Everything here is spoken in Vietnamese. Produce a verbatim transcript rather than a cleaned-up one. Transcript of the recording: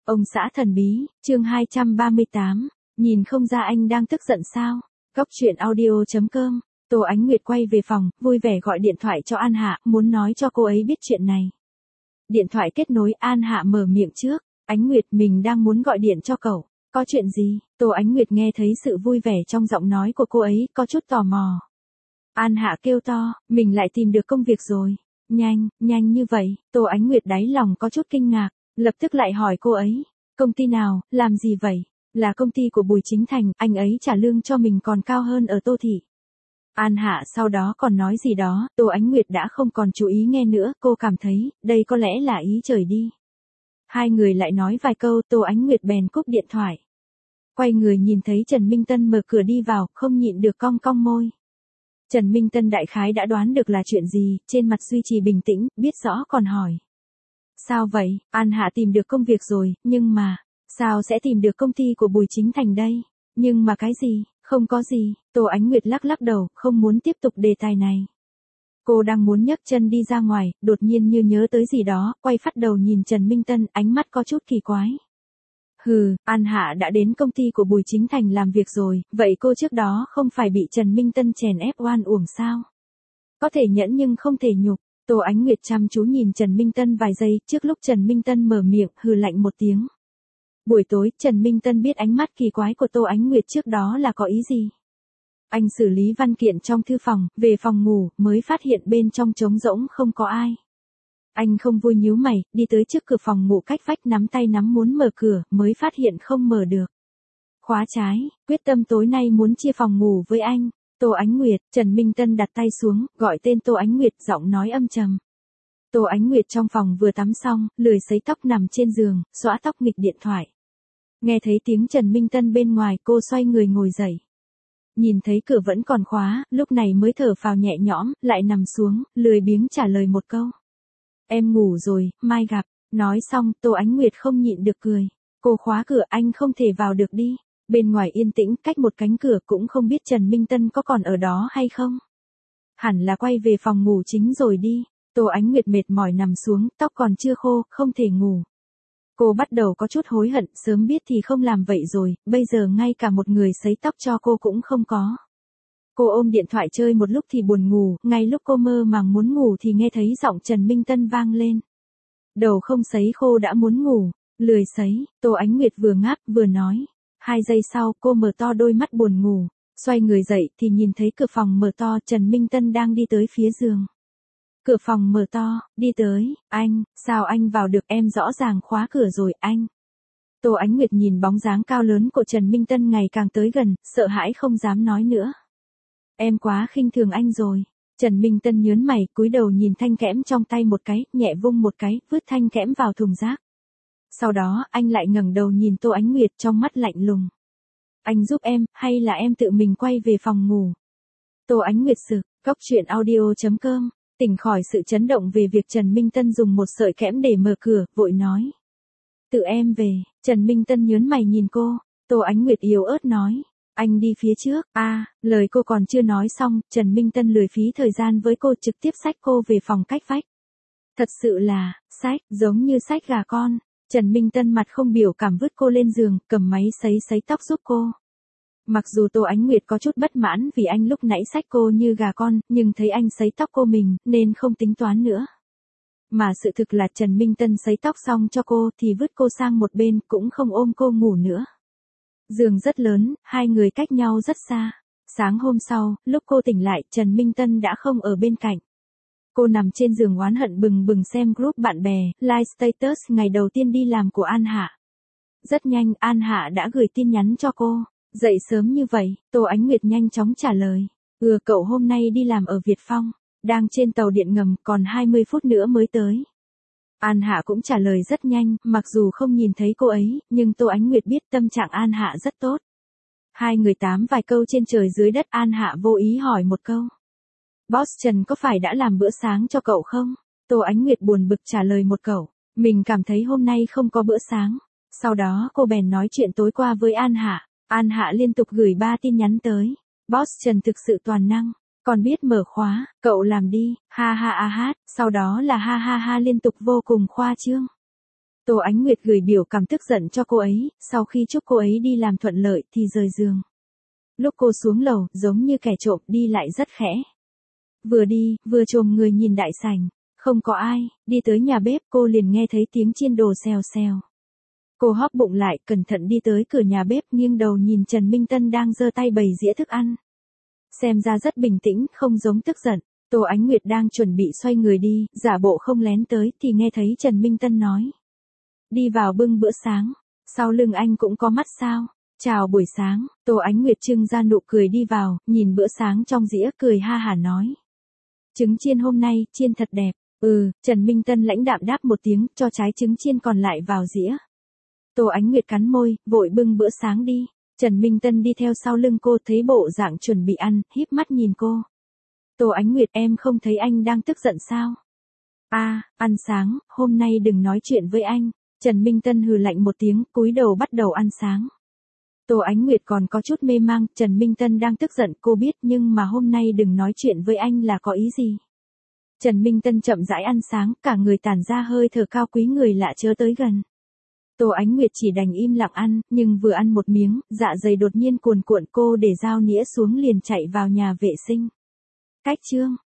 Ông xã thần bí, chương hai trăm ba mươi tám, nhìn không ra anh đang tức giận sao? Góc truyện audio.com, Tô Ánh Nguyệt quay về phòng, vui vẻ gọi điện thoại cho An Hạ, muốn nói cho cô ấy biết chuyện này. Điện thoại kết nối, An Hạ mở miệng trước, Ánh Nguyệt mình đang muốn gọi điện cho cậu, có chuyện gì? Tô Ánh Nguyệt nghe thấy sự vui vẻ trong giọng nói của cô ấy, có chút tò mò. An Hạ kêu to, mình lại tìm được công việc rồi. Nhanh, nhanh như vậy, Tô Ánh Nguyệt đáy lòng có chút kinh ngạc, lập tức lại hỏi cô ấy, công ty nào, làm gì vậy? Là công ty của Bùi Chính Thành, anh ấy trả lương cho mình còn cao hơn ở Tô Thị. An Hạ sau đó còn nói gì đó, Tô Ánh Nguyệt đã không còn chú ý nghe nữa, cô cảm thấy, đây có lẽ là ý trời đi. Hai người lại nói vài câu, Tô Ánh Nguyệt bèn cúp điện thoại. Quay người nhìn thấy Trần Minh Tân mở cửa đi vào, không nhịn được cong cong môi. Trần Minh Tân đại khái đã đoán được là chuyện gì, trên mặt duy trì bình tĩnh, biết rõ còn hỏi. Sao vậy, An Hạ tìm được công việc rồi, nhưng mà, sao sẽ tìm được công ty của Bùi Chính Thành đây? Nhưng mà cái gì, không có gì, Tô Ánh Nguyệt lắc lắc đầu, không muốn tiếp tục đề tài này. Cô đang muốn nhấc chân đi ra ngoài, đột nhiên như nhớ tới gì đó, quay phát đầu nhìn Trần Minh Tân, ánh mắt có chút kỳ quái. Hừ, An Hạ đã đến công ty của Bùi Chính Thành làm việc rồi, vậy cô trước đó không phải bị Trần Minh Tân chèn ép oan uổng sao? Có thể nhẫn nhưng không thể nhục. Tô Ánh Nguyệt chăm chú nhìn Trần Minh Tân vài giây, trước lúc Trần Minh Tân mở miệng, hừ lạnh một tiếng. Buổi tối, Trần Minh Tân biết ánh mắt kỳ quái của Tô Ánh Nguyệt trước đó là có ý gì. Anh xử lý văn kiện trong thư phòng, về phòng ngủ, mới phát hiện bên trong trống rỗng không có ai. Anh không vui nhíu mày, đi tới trước cửa phòng ngủ cách vách nắm tay nắm muốn mở cửa, mới phát hiện không mở được. Khóa trái, quyết tâm tối nay muốn chia phòng ngủ với anh. Tô Ánh Nguyệt, Trần Minh Tân đặt tay xuống, gọi tên Tô Ánh Nguyệt, giọng nói âm trầm. Tô Ánh Nguyệt trong phòng vừa tắm xong, lười sấy tóc nằm trên giường, xõa tóc nghịch điện thoại. Nghe thấy tiếng Trần Minh Tân bên ngoài, cô xoay người ngồi dậy. Nhìn thấy cửa vẫn còn khóa, lúc này mới thở phào nhẹ nhõm, lại nằm xuống, lười biếng trả lời một câu. Em ngủ rồi, mai gặp. Nói xong, Tô Ánh Nguyệt không nhịn được cười. Cô khóa cửa, anh không thể vào được đi. Bên ngoài yên tĩnh, cách một cánh cửa, cũng không biết Trần Minh Tân có còn ở đó hay không. Hẳn là quay về phòng ngủ chính rồi đi. Tô Ánh Nguyệt mệt mỏi nằm xuống, tóc còn chưa khô, không thể ngủ. Cô bắt đầu có chút hối hận, sớm biết thì không làm vậy rồi, bây giờ ngay cả một người sấy tóc cho cô cũng không có. Cô ôm điện thoại chơi một lúc thì buồn ngủ, ngay lúc cô mơ màng muốn ngủ thì nghe thấy giọng Trần Minh Tân vang lên. Đầu không sấy khô đã muốn ngủ, lười sấy, Tô Ánh Nguyệt vừa ngáp vừa nói. Hai giây sau, cô mở to đôi mắt buồn ngủ, xoay người dậy thì nhìn thấy cửa phòng mở to, Trần Minh Tân đang đi tới phía giường. Cửa phòng mở to, đi tới, anh, sao anh vào được, em rõ ràng khóa cửa rồi, anh. Tô Ánh Nguyệt nhìn bóng dáng cao lớn của Trần Minh Tân ngày càng tới gần, sợ hãi không dám nói nữa. Em quá khinh thường anh rồi. Trần Minh Tân nhớn mày, cúi đầu nhìn thanh kẽm trong tay một cái, nhẹ vung một cái, vứt thanh kẽm vào thùng rác. Sau đó, anh lại ngẩng đầu nhìn Tô Ánh Nguyệt trong mắt lạnh lùng. Anh giúp em, hay là em tự mình quay về phòng ngủ? Tô Ánh Nguyệt sực, góc truyện audio.com, tỉnh khỏi sự chấn động về việc Trần Minh Tân dùng một sợi kẽm để mở cửa, vội nói. Tự em về, Trần Minh Tân nhớn mày nhìn cô, Tô Ánh Nguyệt yếu ớt nói. Anh đi phía trước, a à, lời cô còn chưa nói xong, Trần Minh Tân lười phí thời gian với cô trực tiếp xách cô về phòng cách vách. Thật sự là, xách, giống như xách gà con. Trần Minh Tân mặt không biểu cảm vứt cô lên giường, cầm máy sấy sấy tóc giúp cô. Mặc dù Tô Ánh Nguyệt có chút bất mãn vì anh lúc nãy xách cô như gà con, nhưng thấy anh sấy tóc cô mình, nên không tính toán nữa. Mà sự thực là Trần Minh Tân sấy tóc xong cho cô thì vứt cô sang một bên, cũng không ôm cô ngủ nữa. Giường rất lớn, hai người cách nhau rất xa. Sáng hôm sau, lúc cô tỉnh lại, Trần Minh Tân đã không ở bên cạnh. Cô nằm trên giường oán hận bừng bừng xem group bạn bè, like status ngày đầu tiên đi làm của An Hạ. Rất nhanh, An Hạ đã gửi tin nhắn cho cô. Dậy sớm như vậy, Tô Ánh Nguyệt nhanh chóng trả lời. Ừ, cậu hôm nay đi làm ở Việt Phong, đang trên tàu điện ngầm, còn hai mươi phút nữa mới tới. An Hạ cũng trả lời rất nhanh, mặc dù không nhìn thấy cô ấy, nhưng Tô Ánh Nguyệt biết tâm trạng An Hạ rất tốt. Hai người tám vài câu trên trời dưới đất, An Hạ vô ý hỏi một câu. Boss Trần có phải đã làm bữa sáng cho cậu không? Tô Ánh Nguyệt buồn bực trả lời một câu. Mình cảm thấy hôm nay không có bữa sáng. Sau đó cô bèn nói chuyện tối qua với An Hạ. An Hạ liên tục gửi ba tin nhắn tới. Boss Trần thực sự toàn năng. Còn biết mở khóa, cậu làm đi, ha ha a hát, sau đó là ha ha ha liên tục vô cùng khoa trương. Tô Ánh Nguyệt gửi biểu cảm tức giận cho cô ấy, sau khi chúc cô ấy đi làm thuận lợi thì rời giường. Lúc cô xuống lầu, giống như kẻ trộm, đi lại rất khẽ. Vừa đi, vừa chồm người nhìn đại sảnh. Không có ai, đi tới nhà bếp cô liền nghe thấy tiếng chiên đồ xèo xèo. Cô hóp bụng lại, cẩn thận đi tới cửa nhà bếp, nghiêng đầu nhìn Trần Minh Tân đang giơ tay bày dĩa thức ăn. Xem ra rất bình tĩnh, không giống tức giận. Tô Ánh Nguyệt đang chuẩn bị xoay người đi, giả bộ không lén tới, thì nghe thấy Trần Minh Tân nói. Đi vào bưng bữa sáng. Sau lưng anh cũng có mắt sao? Chào buổi sáng. Tô Ánh Nguyệt trưng ra nụ cười đi vào, nhìn bữa sáng trong dĩa, cười ha hả nói. Trứng chiên hôm nay, chiên thật đẹp. Ừ, Trần Minh Tân lãnh đạm đáp một tiếng, cho trái trứng chiên còn lại vào dĩa. Tô Ánh Nguyệt cắn môi, vội bưng bữa sáng đi. Trần Minh Tân đi theo sau lưng cô, thấy bộ dạng chuẩn bị ăn, híp mắt nhìn cô. Tô Ánh Nguyệt, em không thấy anh đang tức giận sao? À, ăn sáng, hôm nay đừng nói chuyện với anh. Trần Minh Tân hừ lạnh một tiếng, cúi đầu bắt đầu ăn sáng. Tô Ánh Nguyệt còn có chút mê mang, Trần Minh Tân đang tức giận, cô biết, nhưng mà hôm nay đừng nói chuyện với anh là có ý gì? Trần Minh Tân chậm rãi ăn sáng, cả người tản ra hơi thở cao quý, người lạ chớ tới gần. Tô Ánh Nguyệt chỉ đành im lặng ăn, nhưng vừa ăn một miếng, dạ dày đột nhiên cuồn cuộn, cô để dao nĩa xuống liền chạy vào nhà vệ sinh. Cách chương